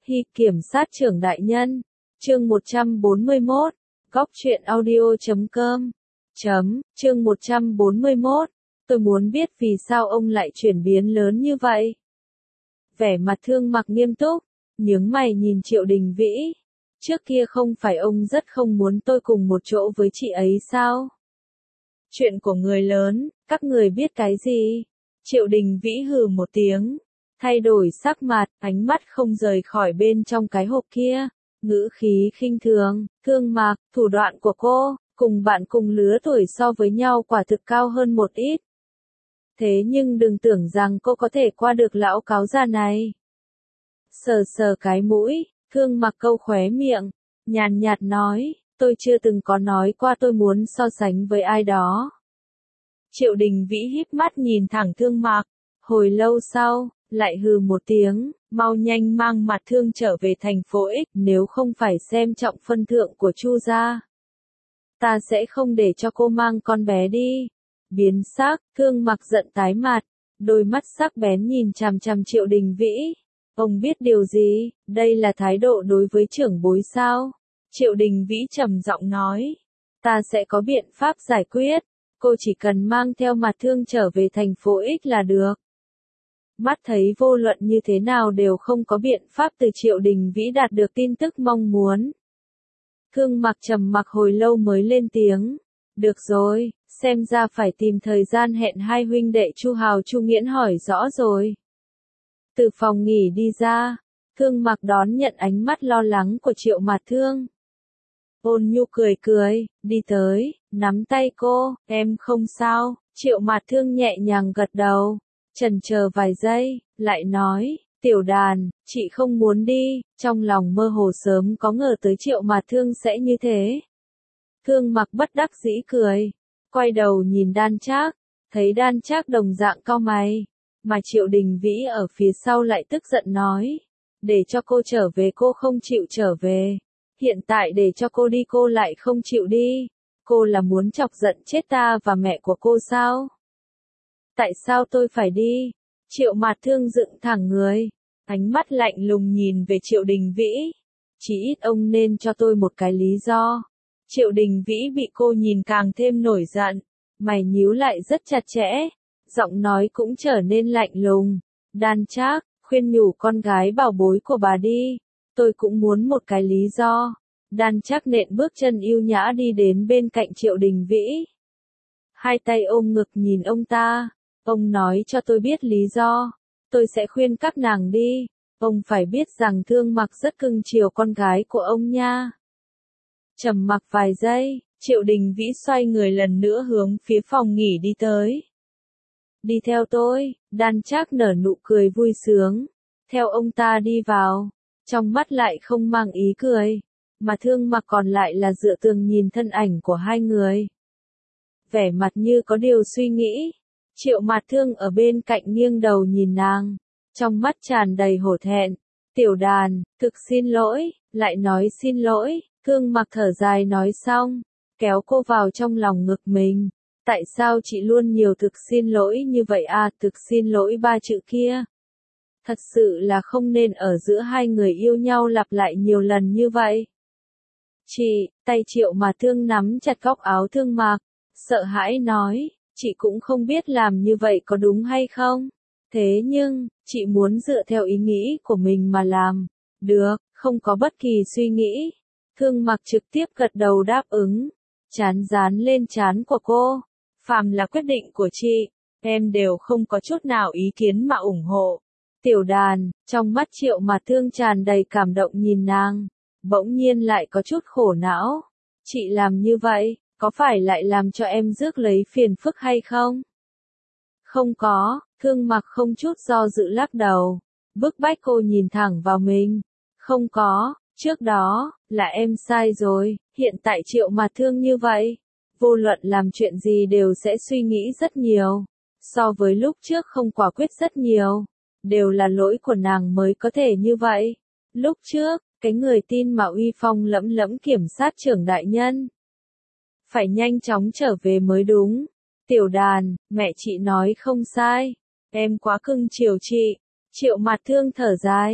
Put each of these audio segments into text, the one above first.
Hi kiểm sát trưởng đại nhân. Chương 141. Góc truyện audio.com. Chương 141. Tôi muốn biết vì sao ông lại chuyển biến lớn như vậy. Vẻ mặt Thương Mặc nghiêm túc, nhướng mày nhìn Triệu Đình Vĩ. Trước kia không phải ông rất không muốn tôi cùng một chỗ với chị ấy sao? Chuyện của người lớn, các người biết cái gì? Triệu Đình Vĩ hừ một tiếng, thay đổi sắc mặt, ánh mắt không rời khỏi bên trong cái hộp kia, ngữ khí khinh thường. Thương Mặc, thủ đoạn của cô, cùng bạn cùng lứa tuổi so với nhau quả thực cao hơn một ít. Thế nhưng đừng tưởng rằng cô có thể qua được lão cáo già này. Sờ sờ cái mũi, Thương Mặc câu khóe miệng, nhàn nhạt nói, tôi chưa từng có nói qua tôi muốn so sánh với ai đó. Triệu Đình Vĩ híp mắt nhìn thẳng Thương Mặc, hồi lâu sau, lại hừ một tiếng, mau nhanh mang Mặt Thương trở về thành phố X, nếu không phải xem trọng phân thượng của Chu gia. Ta sẽ không để cho cô mang con bé đi. Biến sắc, Thương Mặc giận tái mặt, đôi mắt sắc bén nhìn chằm chằm Triệu Đình Vĩ. Ông biết điều gì, đây là thái độ đối với trưởng bối sao? Triệu Đình Vĩ trầm giọng nói, ta sẽ có biện pháp giải quyết, cô chỉ cần mang theo Mặt Thương trở về thành phố X là được. Mắt thấy vô luận như thế nào đều không có biện pháp từ Triệu Đình Vĩ đạt được tin tức mong muốn. Thương Mặc trầm mặc hồi lâu mới lên tiếng, được rồi, xem ra phải tìm thời gian hẹn hai huynh đệ Chu Hào Chu Nghiễn hỏi rõ rồi. Từ phòng nghỉ đi ra, Thương Mặc đón nhận ánh mắt lo lắng của Triệu Mặt Thương. Ôn nhu cười cười, đi tới, nắm tay cô, em không sao. Triệu Mặt Thương nhẹ nhàng gật đầu, chần chờ vài giây, lại nói, Tiểu Đàn, chị không muốn đi, trong lòng mơ hồ sớm có ngờ tới Triệu Mặt Thương sẽ như thế. Thương Mặc bất đắc dĩ cười, quay đầu nhìn Đan Trác, thấy Đan Trác đồng dạng cau mày, mà Triệu Đình Vĩ ở phía sau lại tức giận nói, để cho cô trở về cô không chịu trở về, hiện tại để cho cô đi cô lại không chịu đi, cô là muốn chọc giận chết ta và mẹ của cô sao? Tại sao tôi phải đi? Triệu Mặt Thương dựng thẳng người, ánh mắt lạnh lùng nhìn về Triệu Đình Vĩ, chỉ ít ông nên cho tôi một cái lý do. Triệu Đình Vĩ bị cô nhìn càng thêm nổi giận, mày nhíu lại rất chặt chẽ, giọng nói cũng trở nên lạnh lùng. Đan Trác, khuyên nhủ con gái bảo bối của bà đi, tôi cũng muốn một cái lý do. Đan Trác nện bước chân yêu nhã đi đến bên cạnh Triệu Đình Vĩ. Hai tay ôm ngực nhìn ông ta, ông nói cho tôi biết lý do, tôi sẽ khuyên các nàng đi, ông phải biết rằng Thương Mặc rất cưng chiều con gái của ông nha. Trầm mặc vài giây, Triệu Đình Vĩ xoay người lần nữa hướng phía phòng nghỉ đi tới. Đi theo tôi, Đan Trác nở nụ cười vui sướng, theo ông ta đi vào, trong mắt lại không mang ý cười, mà Thương Mặc còn lại là dựa tường nhìn thân ảnh của hai người. Vẻ mặt như có điều suy nghĩ, Triệu Mặt Thương ở bên cạnh nghiêng đầu nhìn nàng, trong mắt tràn đầy hổ thẹn. Tiểu Đàn, thực xin lỗi, lại nói xin lỗi. Thương Mặc thở dài nói xong, kéo cô vào trong lòng ngực mình. Tại sao chị luôn nhiều thực xin lỗi như vậy à? Thực xin lỗi ba chữ kia. Thật sự là không nên ở giữa hai người yêu nhau lặp lại nhiều lần như vậy. Chị, tay Triệu Mặt Thương nắm chặt góc áo Thương Mặc, sợ hãi nói, chị cũng không biết làm như vậy có đúng hay không. Thế nhưng, chị muốn dựa theo ý nghĩ của mình mà làm. Được, không có bất kỳ suy nghĩ. Thương Mặc trực tiếp gật đầu đáp ứng, trán dán lên trán của cô. Phàm là quyết định của chị, em đều không có chút nào ý kiến mà ủng hộ. Tiểu Đàn, trong mắt Triệu Mặt Thương tràn đầy cảm động nhìn nàng, bỗng nhiên lại có chút khổ não. Chị làm như vậy, có phải lại làm cho em rước lấy phiền phức hay không? Không có, Thương Mặc không chút do dự lắc đầu, bức bách cô nhìn thẳng vào mình. Không có. Trước đó, là em sai rồi, hiện tại Triệu Mặt Thương như vậy. Vô luận làm chuyện gì đều sẽ suy nghĩ rất nhiều. So với lúc trước không quả quyết rất nhiều. Đều là lỗi của nàng mới có thể như vậy. Lúc trước, cái người tin mà uy phong lẫm lẫm kiểm sát trưởng đại nhân. Phải nhanh chóng trở về mới đúng. Tiểu Đàn, mẹ chị nói không sai. Em quá cưng chiều chị. Triệu Mặt Thương thở dài.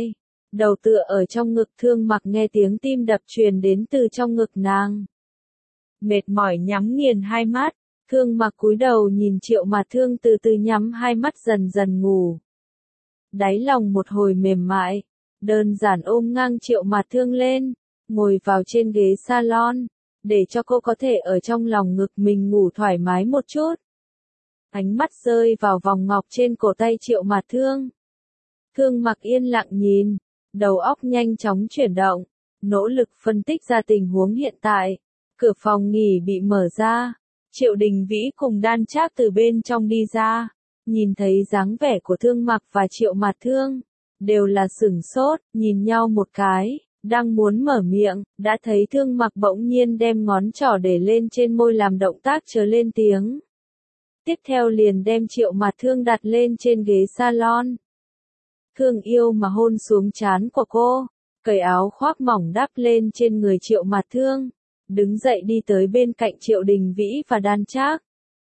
đầu tựa ở trong ngực Thương Mặc, nghe tiếng tim đập truyền đến từ trong ngực nàng. Mệt mỏi nhắm nghiền hai mắt, Thương Mặc cúi đầu nhìn Triệu Mạt Thương từ từ nhắm hai mắt dần dần ngủ. Đáy lòng một hồi mềm mại, đơn giản ôm ngang Triệu Mạt Thương lên, ngồi vào trên ghế salon, để cho cô có thể ở trong lòng ngực mình ngủ thoải mái một chút. Ánh mắt rơi vào vòng ngọc trên cổ tay Triệu Mạt Thương. Thương Mặc yên lặng nhìn, đầu óc nhanh chóng chuyển động, nỗ lực phân tích ra tình huống hiện tại. Cửa phòng nghỉ bị mở ra, Triệu Đình Vĩ cùng Đan Trác từ bên trong đi ra, nhìn thấy dáng vẻ của Thương Mặc và Triệu Mạt Thương, đều là sửng sốt, nhìn nhau một cái, đang muốn mở miệng, đã thấy Thương Mặc bỗng nhiên đem ngón trỏ để lên trên môi làm động tác chờ lên tiếng. Tiếp theo liền đem Triệu Mạt Thương đặt lên trên ghế salon. Thương yêu mà hôn xuống trán của cô, cởi áo khoác mỏng đắp lên trên người Triệu Mạt Thương, đứng dậy đi tới bên cạnh Triệu Đình Vĩ và Đan Trác.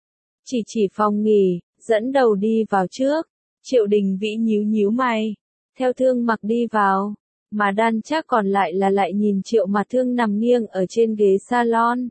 Chỉ phòng nghỉ, dẫn đầu đi vào trước, Triệu Đình Vĩ nhíu nhíu mày, theo Thương Mặc đi vào, mà Đan Trác còn lại là lại nhìn Triệu Mạt Thương nằm nghiêng ở trên ghế salon.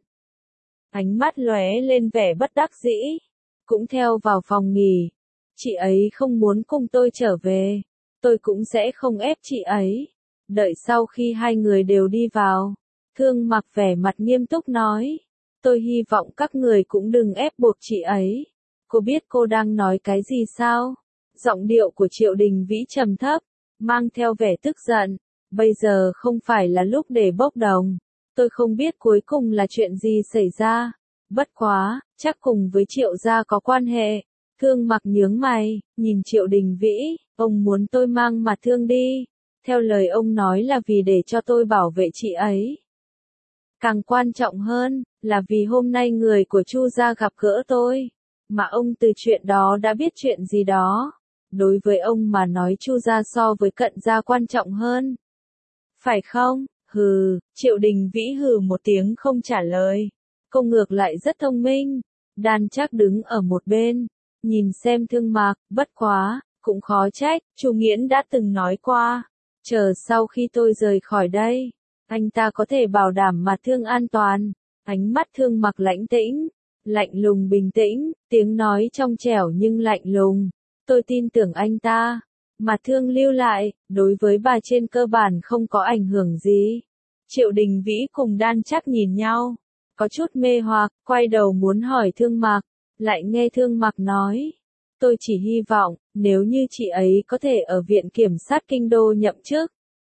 Ánh mắt lóe lên vẻ bất đắc dĩ, cũng theo vào phòng nghỉ. Chị ấy không muốn cùng tôi trở về, tôi cũng sẽ không ép chị ấy. Đợi sau khi hai người đều đi vào, Thương Mặc vẻ mặt nghiêm túc nói, tôi hy vọng các người cũng đừng ép buộc chị ấy. Cô biết cô đang nói cái gì sao? Giọng điệu của Triệu Đình Vĩ trầm thấp, mang theo vẻ tức giận. Bây giờ không phải là lúc để bốc đồng. Tôi không biết cuối cùng là chuyện gì xảy ra. Bất quá, chắc cùng với Triệu gia có quan hệ. Thương Mặc nhướng mày, nhìn Triệu Đình Vĩ, ông muốn tôi mang Mạt Thương đi. Theo lời ông nói là vì để cho tôi bảo vệ chị ấy. Càng quan trọng hơn, là vì hôm nay người của Chu gia gặp gỡ tôi. Mà ông từ chuyện đó đã biết chuyện gì đó. Đối với ông mà nói Chu gia so với Cận gia quan trọng hơn. Phải không? Hừ, Triệu Đình Vĩ hừ một tiếng không trả lời. Cô ngược lại rất thông minh. Đan Trác đứng ở một bên, nhìn xem Thương Mặc, bất quá, cũng khó trách, Chu Nghiễn đã từng nói qua. Chờ sau khi tôi rời khỏi đây, anh ta có thể bảo đảm Mạt Thương an toàn. Ánh mắt Thương Mặc lãnh tĩnh, lạnh lùng bình tĩnh, tiếng nói trong trẻo nhưng lạnh lùng. Tôi tin tưởng anh ta. Mạt Thương lưu lại, đối với bà trên cơ bản không có ảnh hưởng gì. Triệu Đình Vĩ cùng Đan Trác nhìn nhau, có chút mê hoặc, quay đầu muốn hỏi Thương Mặc, lại nghe Thương Mặc nói. Tôi chỉ hy vọng, nếu như chị ấy có thể ở Viện Kiểm sát Kinh Đô nhậm chức.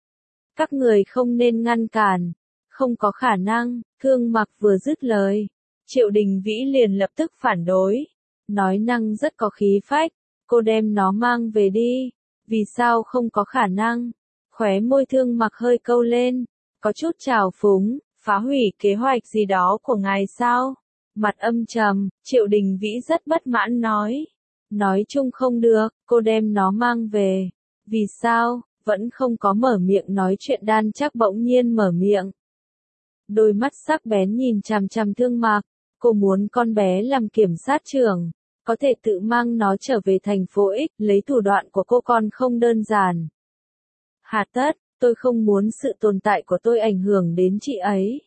Các người không nên ngăn cản. Không có khả năng. Thương Mặc vừa dứt lời, Triệu Đình Vĩ liền lập tức phản đối. Nói năng rất có khí phách. Cô đem nó mang về đi. Vì sao không có khả năng? Khóe môi Thương Mặc hơi câu lên, có chút trào phúng, phá hủy kế hoạch gì đó của ngài sao? Mặt âm trầm, Triệu Đình Vĩ rất bất mãn nói. Nói chung không được, cô đem nó mang về. Vì sao? Vẫn không có mở miệng nói chuyện. Đan Trác bỗng nhiên mở miệng. Đôi mắt sắc bén nhìn chằm chằm Thương Mặc. Cô muốn con bé làm kiểm sát trưởng, có thể tự mang nó trở về thành phố X, lấy thủ đoạn của cô còn không đơn giản. Hà tất, tôi không muốn sự tồn tại của tôi ảnh hưởng đến chị ấy.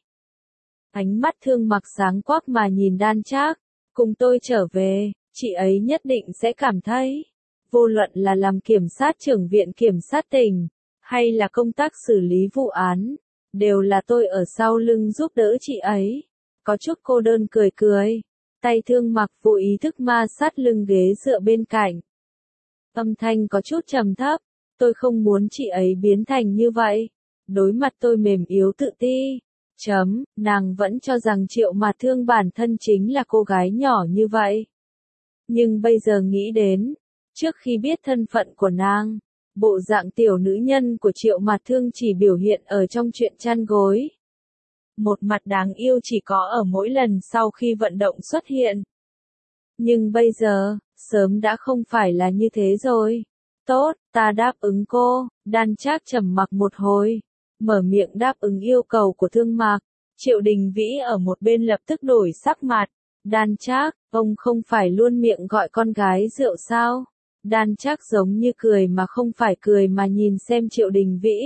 Ánh mắt Thương Mặc sáng quắc mà nhìn Đan Trác, cùng tôi trở về, chị ấy nhất định sẽ cảm thấy, vô luận là làm kiểm sát trưởng Viện Kiểm sát tỉnh, hay là công tác xử lý vụ án, đều là tôi ở sau lưng giúp đỡ chị ấy. Có chút cô đơn cười cười. Tay Thương Mặc vô ý thức ma sát lưng ghế dựa bên cạnh. Âm thanh có chút trầm thấp. Tôi không muốn chị ấy biến thành như vậy. Đối mặt tôi mềm yếu tự ti. Nàng vẫn cho rằng Triệu Mạt Thương bản thân chính là cô gái nhỏ như vậy. Nhưng bây giờ nghĩ đến, trước khi biết thân phận của nàng, bộ dạng tiểu nữ nhân của Triệu Mạt Thương chỉ biểu hiện ở trong chuyện chăn gối. Một mặt đáng yêu chỉ có ở mỗi lần sau khi vận động xuất hiện. Nhưng bây giờ, sớm đã không phải là như thế rồi. Tốt, ta đáp ứng cô. Đan Trác trầm mặc một hồi, mở miệng đáp ứng yêu cầu của Thương Mặc. Triệu Đình Vĩ ở một bên lập tức đổi sắc mặt. Đan Trác, ông không phải luôn miệng gọi con gái rượu sao? Đan Trác giống như cười mà không phải cười mà nhìn xem Triệu Đình Vĩ.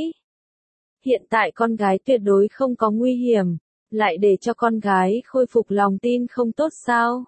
Hiện tại con gái tuyệt đối không có nguy hiểm, lại để cho con gái khôi phục lòng tin không tốt sao?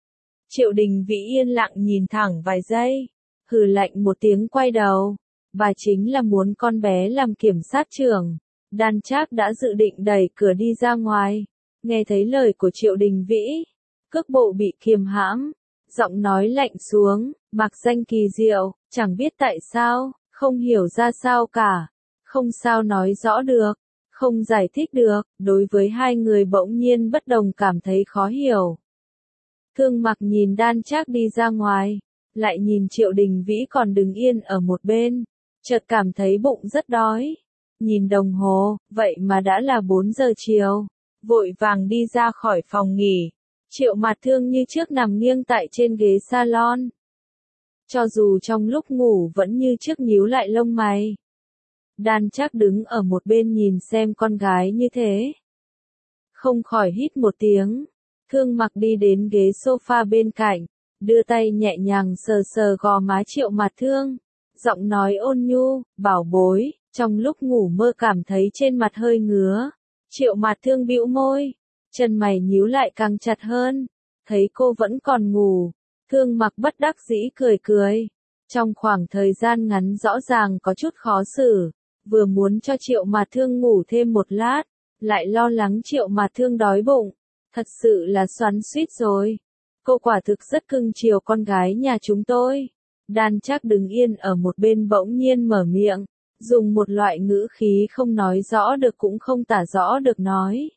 Triệu Đình Vĩ yên lặng nhìn thẳng vài giây, hừ lạnh một tiếng quay đầu. Bà chính là muốn con bé làm kiểm sát trưởng. Đan Trác đã dự định đẩy cửa đi ra ngoài. Nghe thấy lời của Triệu Đình Vĩ, cước bộ bị kiềm hãm, giọng nói lạnh xuống, mặc danh kỳ diệu, chẳng biết tại sao, không hiểu ra sao cả, không sao nói rõ được, không giải thích được, đối với hai người bỗng nhiên bất đồng cảm thấy khó hiểu. Thương Mặc nhìn Đan Trác đi ra ngoài, lại nhìn Triệu Đình Vĩ còn đứng yên ở một bên, chợt cảm thấy bụng rất đói. Nhìn đồng hồ, vậy mà đã là 4 giờ chiều, vội vàng đi ra khỏi phòng nghỉ. Triệu Mạt Thương như trước nằm nghiêng tại trên ghế salon. Cho dù trong lúc ngủ vẫn như trước nhíu lại lông mày. Đan Trác đứng ở một bên nhìn xem con gái như thế. Không khỏi hít một tiếng. Thương Mặc đi đến ghế sofa bên cạnh, đưa tay nhẹ nhàng sờ sờ gò má Triệu Mạt Thương. Giọng nói ôn nhu, bảo bối, trong lúc ngủ mơ cảm thấy trên mặt hơi ngứa. Triệu Mạt Thương bĩu môi, chân mày nhíu lại càng chặt hơn. Thấy cô vẫn còn ngủ, Thương Mặc bất đắc dĩ cười cười. Trong khoảng thời gian ngắn rõ ràng có chút khó xử, vừa muốn cho Triệu Mạt Thương ngủ thêm một lát, lại lo lắng Triệu Mạt Thương đói bụng. Thật sự là xoắn xuýt rồi. Cô quả thực rất cưng chiều con gái nhà chúng tôi. Đan Trác đứng yên ở một bên bỗng nhiên mở miệng, dùng một loại ngữ khí không nói rõ được cũng không tả rõ được nói.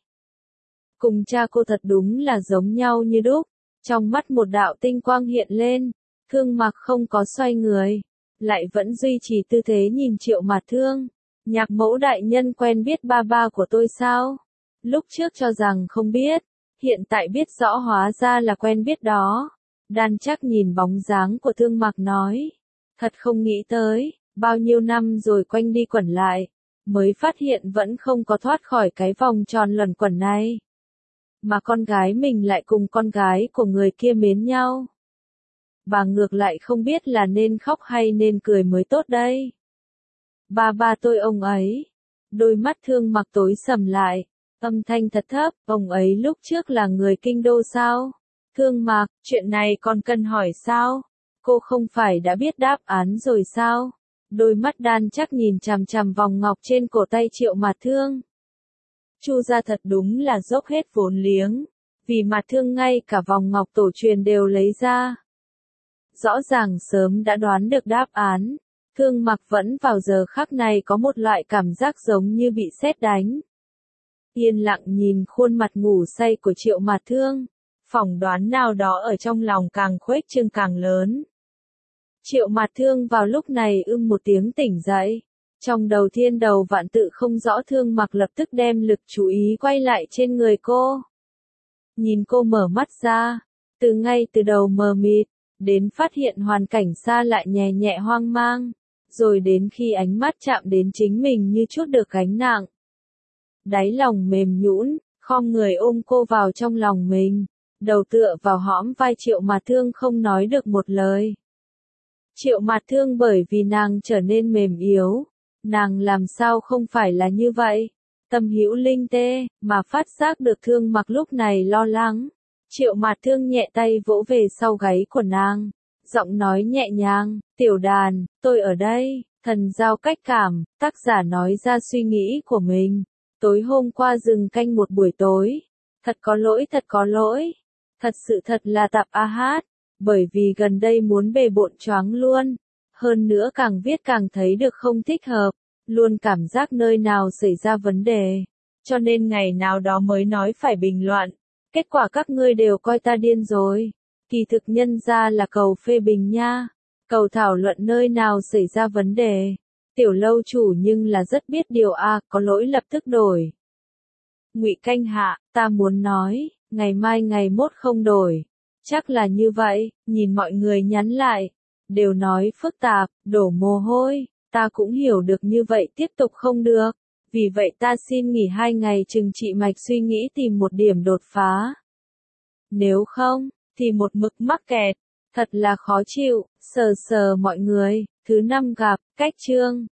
Cùng cha cô thật đúng là giống nhau như đúc. Trong mắt một đạo tinh quang hiện lên, Thương Mặc không có xoay người, lại vẫn duy trì tư thế nhìn Triệu Mạt Thương. Nhạc mẫu đại nhân quen biết ba ba của tôi sao? Lúc trước cho rằng không biết, hiện tại biết rõ hóa ra là quen biết đó. Đan Trác nhìn bóng dáng của Thương Mặc nói. Thật không nghĩ tới, bao nhiêu năm rồi quanh đi quẩn lại, mới phát hiện vẫn không có thoát khỏi cái vòng tròn luẩn quẩn này. Mà con gái mình lại cùng con gái của người kia mến nhau. Bà ngược lại không biết là nên khóc hay nên cười mới tốt đây. Ba ba tôi ông ấy. Đôi mắt Thương Mặc tối sầm lại, âm thanh thật thấp, ông ấy lúc trước là người kinh đô sao? Thương Mặc, chuyện này còn cần hỏi sao? Cô không phải đã biết đáp án rồi sao? Đôi mắt Đan Trác nhìn chằm chằm vòng ngọc trên cổ tay Triệu Mạt Thương. Chu gia thật đúng là dốc hết vốn liếng, vì Mạt Thương ngay cả vòng ngọc tổ truyền đều lấy ra. Rõ ràng sớm đã đoán được đáp án, Thương Mặc vẫn vào giờ khắc này có một loại cảm giác giống như bị sét đánh. Yên lặng nhìn khuôn mặt ngủ say của Triệu Mạt Thương, phỏng đoán nào đó ở trong lòng càng khuếch trương càng lớn. Triệu Mạt Thương vào lúc này một tiếng tỉnh dậy. Trong đầu thiên đầu vạn tự không rõ Thương Mặc lập tức đem lực chú ý quay lại trên người cô. Nhìn cô mở mắt ra, ngay từ đầu mờ mịt, đến phát hiện hoàn cảnh xa lại nhẹ nhẹ hoang mang, rồi đến khi ánh mắt chạm đến chính mình như chút được gánh nặng. Đáy lòng mềm nhũn, khom người ôm cô vào trong lòng mình, đầu tựa vào hõm vai Triệu Mạt Thương không nói được một lời. Triệu Mạt Thương bởi vì nàng trở nên mềm yếu, nàng làm sao không phải là như vậy. Tâm hữu linh tê, mà phát giác được Thương Mặc lúc này lo lắng. Triệu Mạt Thương nhẹ tay vỗ về sau gáy của nàng, giọng nói nhẹ nhàng, tiểu đàn, tôi ở đây, thần giao cách cảm, tác giả nói ra suy nghĩ của mình. Tối hôm qua dừng canh một buổi tối, thật có lỗi thật sự thật là tạp a hát, bởi vì gần đây muốn bề bộn choáng luôn, hơn nữa càng viết càng thấy được không thích hợp, luôn cảm giác nơi nào xảy ra vấn đề, cho nên ngày nào đó mới nói phải bình luận, kết quả các ngươi đều coi ta điên rồi, kỳ thực nhân ra là cầu phê bình nha, cầu thảo luận nơi nào xảy ra vấn đề. Tiểu lâu chủ nhưng là rất biết điều có lỗi lập tức đổi. Ngụy Canh Hạ, ta muốn nói, ngày mai ngày mốt không đổi. Chắc là như vậy, nhìn mọi người nhắn lại, đều nói phức tạp, đổ mồ hôi, ta cũng hiểu được như vậy tiếp tục không được. Vì vậy ta xin nghỉ 2 ngày chừng trị mạch suy nghĩ tìm một điểm đột phá. Nếu không, thì một mực mắc kẹt. Thật là khó chịu, sờ sờ mọi người. Thứ năm gặp, cách chương.